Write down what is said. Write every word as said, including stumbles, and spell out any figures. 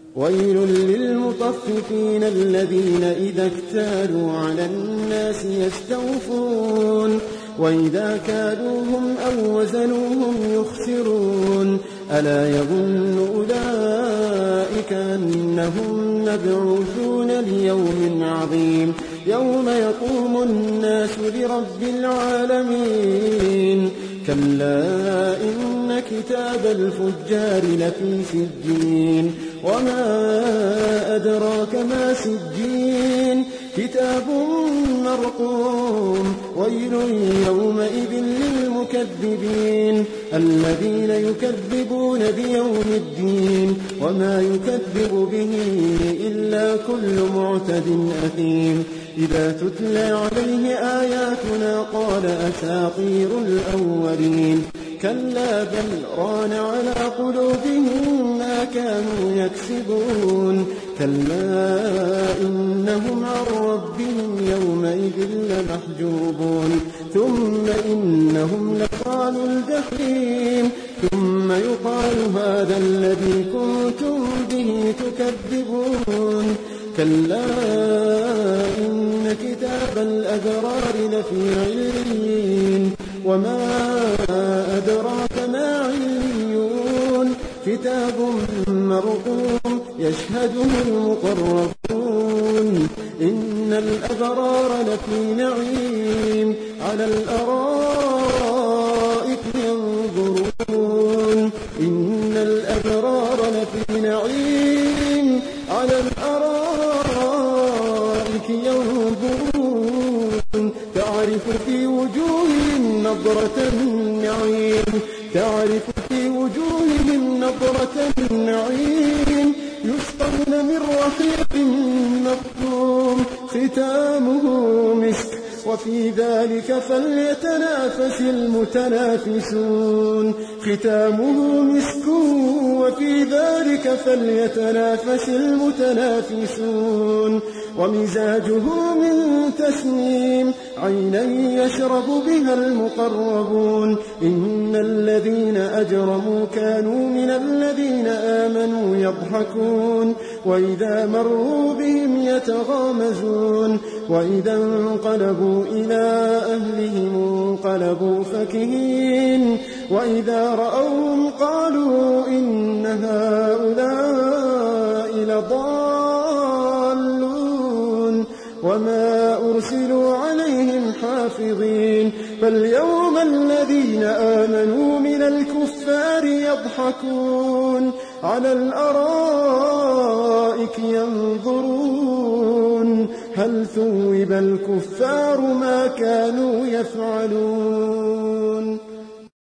ويل للمطففين الذين إذا اكتالوا على الناس يستوفون وإذا كالوهم أو وزنوهم يخسرون ألا يظن أولئك أنهم مبعوثون ليوم عظيم يوم يقوم الناس لرب العالمين كلا إن كتاب الفجار لفي سجين وما أدراك ما سجين كتاب مرقوم ويل يومئذ للمكذبين الذين يكذبون بيوم الدين وما يكذب به إلا كل معتد أثيم إذا تتلى عليه آياتنا قال أساطير الأولين كلا بل ران على قلوبهم ما كانوا يكسبون كلا إنهم عن ربهم يومئذ لمحجوبون ثم إنهم لصال الجحيم ثم يقال هذا الذي كنتم به تكذبون كلا إن كتاب الأبرار لفي عليين وما أدراك ما عليون كتاب مرقوم يشهده المقربون إن الأبرار لفي نعيم على الأرائك ينظرون إن الأبرار لفي نعيم على الأرائك ينظرون تعرف في وجوههم نظرة النعيم تعرف في وجوههم نظرة النعيم يسقون من رحيق مختوم ختامه مسك وفي ذلك فليتنافس المتنافسون ختامه مسك وفي ذلك فليتنافس المتنافسون ومزاجه من تسنيم عينا يشرب بها المقربون إن الذين أجرموا كانوا من الذين آمنوا يضحكون وإذا مروا بهم يتغامزون وإذا انقلبوا إلى أهلهم انقلبوا فكهين وإذا رأوهم قالوا إن هؤلاء لضالون وما أرسلوا عليهم حافظين فاليوم الذين آمنوا من الكفار يضحكون على الأرائك ينظرون هل ثوب الكفار ما كانوا يفعلون